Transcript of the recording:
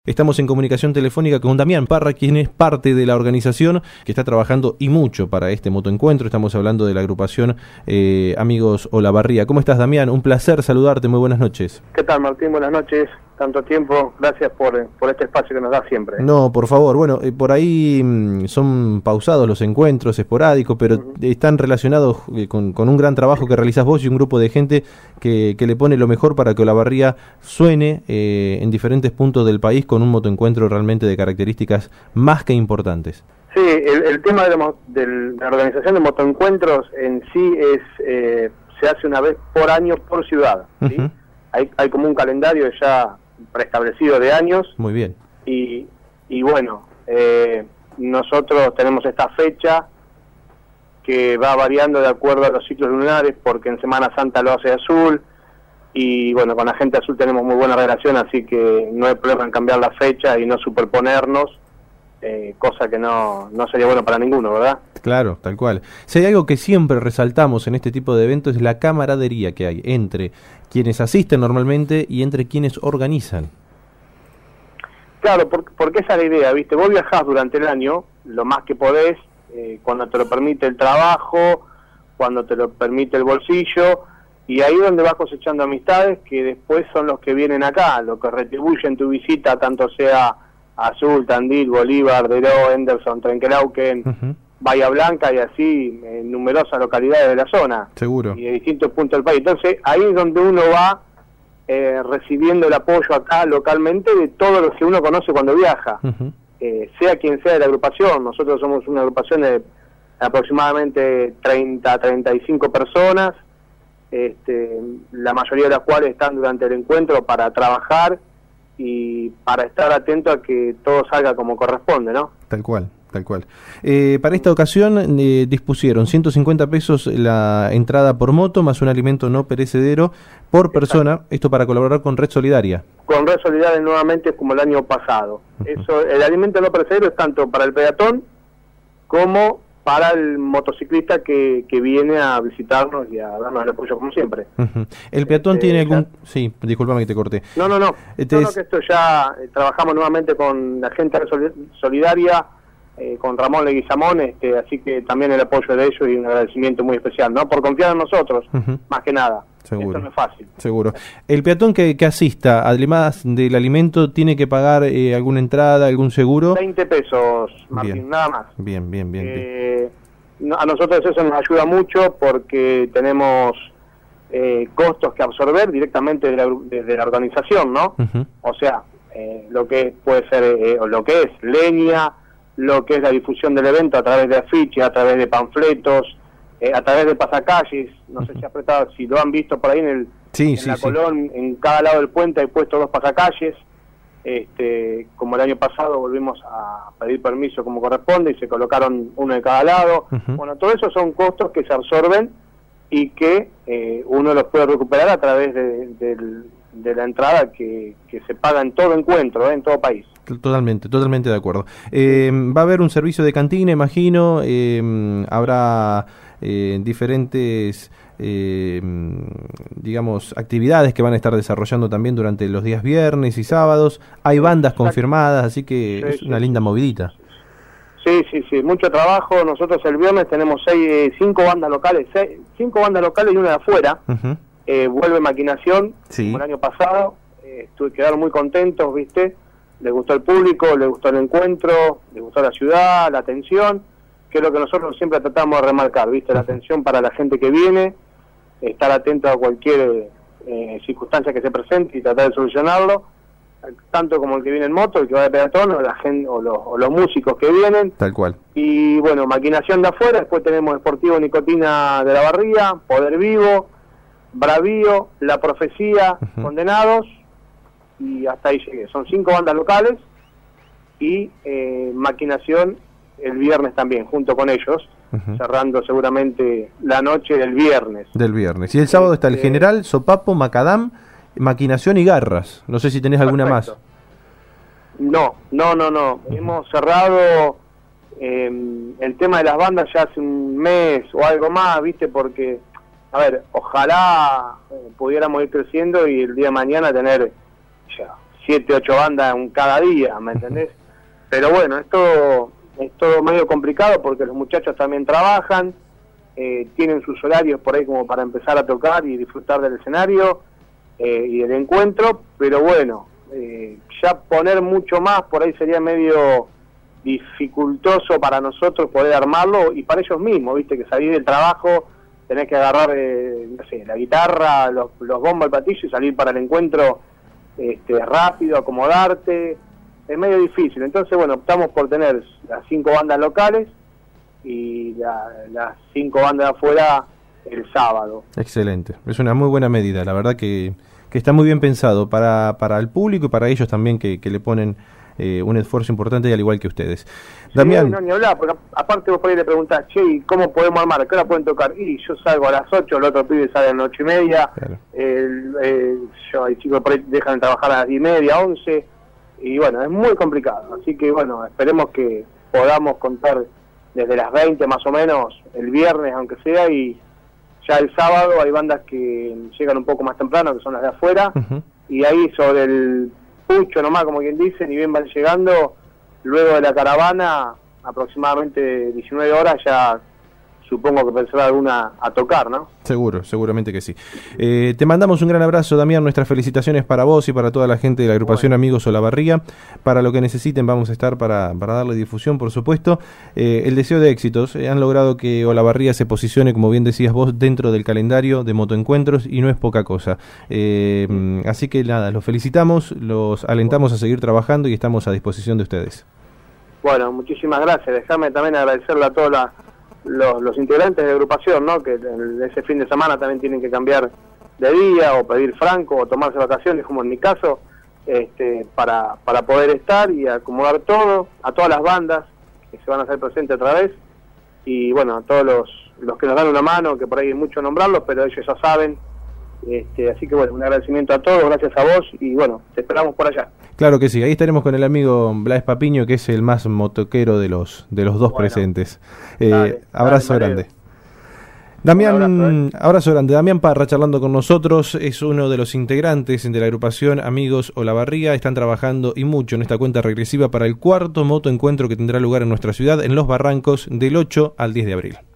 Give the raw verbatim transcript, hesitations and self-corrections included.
Estamos en comunicación telefónica con Damián Parra, quien es parte de la organización que está trabajando y mucho para este motoencuentro. Estamos hablando de la agrupación eh, Amigos Olavarría. ¿Cómo estás, Damián? Un placer saludarte, muy buenas noches. ¿Qué tal, Martín? Buenas noches. Tanto tiempo, gracias por, por este espacio que nos da siempre. No, por favor, bueno, eh, por ahí mmm, son pausados los encuentros, esporádicos, pero uh-huh. están relacionados eh, con, con un gran trabajo que realizás vos y un grupo de gente que, que le pone lo mejor para que Olavarría suene eh, en diferentes puntos del país con un motoencuentro realmente de características más que importantes. Sí, el, el tema de la, de la organización de motoencuentros en sí es eh, se hace una vez por año por ciudad, ¿sí? Uh-huh. hay, hay como un calendario ya preestablecido de años. Muy bien. Y, y bueno, eh, nosotros tenemos esta fecha que va variando de acuerdo a los ciclos lunares, porque en Semana Santa lo hace azul, y bueno, con la gente azul tenemos muy buena relación, así que no hay problema en cambiar la fecha y no superponernos, eh, cosa que no, no sería bueno para ninguno, ¿verdad? Claro, tal cual. Si hay algo que siempre resaltamos en este tipo de eventos es la camaradería que hay entre quienes asisten normalmente y entre quienes organizan. Claro, porque, porque esa es la idea, ¿viste? Vos viajás durante el año, lo más que podés, eh, cuando te lo permite el trabajo, cuando te lo permite el bolsillo, y ahí donde vas cosechando amistades que después son los que vienen acá, lo que retribuyen tu visita, tanto sea Azul, Tandil, Bolívar, Deró, Henderson, Trenquelauquen, uh-huh. Bahía Blanca y así en numerosas localidades de la zona. Seguro. Y de distintos puntos del país. Entonces ahí es donde uno va eh, recibiendo el apoyo acá localmente de todos los que uno conoce cuando viaja, uh-huh. eh, sea quien sea de la agrupación. Nosotros somos una agrupación de aproximadamente treinta, treinta y cinco personas, este, la mayoría de las cuales están durante el encuentro para trabajar y para estar atento a que todo salga como corresponde, ¿no? Tal cual. Tal cual. Eh, para esta ocasión eh, dispusieron ciento cincuenta pesos la entrada por moto, más un alimento no perecedero por persona. Exacto. Esto para colaborar con Red Solidaria. Con Red Solidaria nuevamente como el año pasado. Uh-huh. Eso, el alimento no perecedero es tanto para el peatón como para el motociclista que, que viene a visitarnos y a darnos el apoyo como siempre. Uh-huh. ¿El peatón este, tiene algún...? Ya... Sí, discúlpame que te corté. No, no, no. Este no, es... no, que esto ya eh, trabajamos nuevamente con la gente de Solidaria, Eh, con Ramón Leguizamón, este, así que también el apoyo de ellos y un agradecimiento muy especial, ¿no? Por confiar en nosotros, uh-huh. más que nada. Seguro. Esto no es fácil. Seguro. El peatón que, que asista, además del alimento, ¿tiene que pagar eh, alguna entrada, algún seguro? veinte pesos, Martín, bien. Nada más. Bien, bien, bien. Eh, bien. A nosotros eso nos ayuda mucho porque tenemos eh, costos que absorber directamente desde la, desde la organización, ¿no? Uh-huh. O sea, eh, lo que puede ser, eh, o lo que es leña, lo que es la difusión del evento a través de afiches, a través de panfletos, eh, a través de pasacalles. No sé si has prestado, si lo han visto por ahí en el sí, en sí, la sí. Colón, en cada lado del puente hay puesto dos pasacalles. Este, como el año pasado volvimos a pedir permiso como corresponde y se colocaron uno de cada lado. Uh-huh. Bueno, todo eso son costos que se absorben y que eh, uno los puede recuperar a través de, de, de la entrada que, que se paga en todo encuentro, eh, en todo país. Totalmente, totalmente de acuerdo. Eh, va a haber un servicio de cantina, imagino, eh, habrá eh, diferentes, eh, digamos, actividades que van a estar desarrollando también durante los días viernes y sábados. Hay bandas confirmadas, así que sí, es una sí, linda movidita. Sí, sí, sí, mucho trabajo. Nosotros el viernes tenemos seis, eh, cinco bandas locales, seis, cinco bandas locales y una de afuera. Uh-huh. Eh, vuelve Maquinación, sí. como el año pasado. Eh, estuve, quedaron muy contentos, ¿viste? Les gustó el público, les gustó el encuentro, les gustó la ciudad, la atención, que es lo que nosotros siempre tratamos de remarcar, ¿viste? La atención para la gente que viene, estar atento a cualquier eh, circunstancia que se presente y tratar de solucionarlo, tanto como el que viene en moto, el que va de peatón, o, la gente, o, los, o los músicos que vienen. Tal cual. Y bueno, Maquinación de afuera, después tenemos Sportivo Nicotina de la Barría, Poder Vivo, Bravío, La Profecía, uh-huh. Condenados, y hasta ahí llegué. Son cinco bandas locales y eh, Maquinación el viernes también, junto con ellos, uh-huh. cerrando seguramente la noche del viernes. Del viernes. Y el sábado está el General, Sopapo, Macadam, Maquinación y Garras. No sé si tenés alguna Perfecto. más. No, no, no, no. Uh-huh. Hemos cerrado eh, el tema de las bandas ya hace un mes o algo más, ¿viste? Porque, a ver, ojalá eh, pudiéramos ir creciendo y el día de mañana tener ya siete, ocho bandas en cada día, ¿me entendés? Pero bueno, es todo, es todo medio complicado porque los muchachos también trabajan, eh, tienen sus horarios por ahí como para empezar a tocar y disfrutar del escenario eh, y del encuentro, pero bueno, eh, ya poner mucho más por ahí sería medio dificultoso para nosotros poder armarlo y para ellos mismos, viste, que salir del trabajo tenés que agarrar, eh, no sé, la guitarra, los, los bombos, el platillo y salir para el encuentro este, rápido, acomodarte, es medio difícil. Entonces, bueno, optamos por tener las cinco bandas locales y la, las cinco bandas de afuera el sábado. Excelente, es una muy buena medida, la verdad que, que está muy bien pensado para, para el público y para ellos también que, que le ponen eh, un esfuerzo importante, al igual que ustedes. Sí, Damián. No, ni hablar, porque aparte vos por ahí le preguntás, che, ¿y cómo podemos armar? ¿Qué hora pueden tocar? Y yo salgo a las ocho, el otro pibe sale a las ocho y media, claro. el, el, yo, hay chicos por ahí dejan de trabajar a las diez y media, once, y bueno, es muy complicado. Así que bueno, esperemos que podamos contar desde las veinte más o menos, el viernes aunque sea, y ya el sábado hay bandas que llegan un poco más temprano, que son las de afuera, uh-huh. y ahí sobre el pucho nomás, como quien dice, ni bien van llegando, luego de la caravana, aproximadamente diecinueve horas, ya supongo que pensará alguna a tocar, ¿no? Seguro, seguramente que sí. Eh, te mandamos un gran abrazo, Damián, nuestras felicitaciones para vos y para toda la gente de la agrupación bueno. Amigos Olavarría. Para lo que necesiten vamos a estar para, para darle difusión, por supuesto. Eh, el deseo de éxitos. Eh, han logrado que Olavarría se posicione, como bien decías vos, dentro del calendario de motoencuentros y no es poca cosa. Eh, así que nada, los felicitamos, los alentamos a seguir trabajando y estamos a disposición de ustedes. Bueno, muchísimas gracias. Déjame también agradecerle a todos la, los, los integrantes de la agrupación, ¿no? Que el, ese fin de semana también tienen que cambiar de día o pedir franco o tomarse vacaciones, como en mi caso, este, para, para poder estar y acomodar todo, a todas las bandas que se van a hacer presentes otra vez y bueno, a todos los, los que nos dan una mano, que por ahí hay mucho nombrarlos, pero ellos ya saben. Este, así que bueno, un agradecimiento a todos, gracias a vos y bueno, te esperamos por allá. Claro que sí, ahí estaremos con el amigo Blas Papiño, que es el más motoquero de los de los dos bueno, presentes. Eh, dale, abrazo dale, grande. Damián, abrazo, eh. abrazo grande. Damián Parra charlando con nosotros, es uno de los integrantes de la agrupación Amigos Olavarría. Están trabajando y mucho en esta cuenta regresiva para el cuarto motoencuentro que tendrá lugar en nuestra ciudad, en Los Barrancos, del ocho al diez de abril.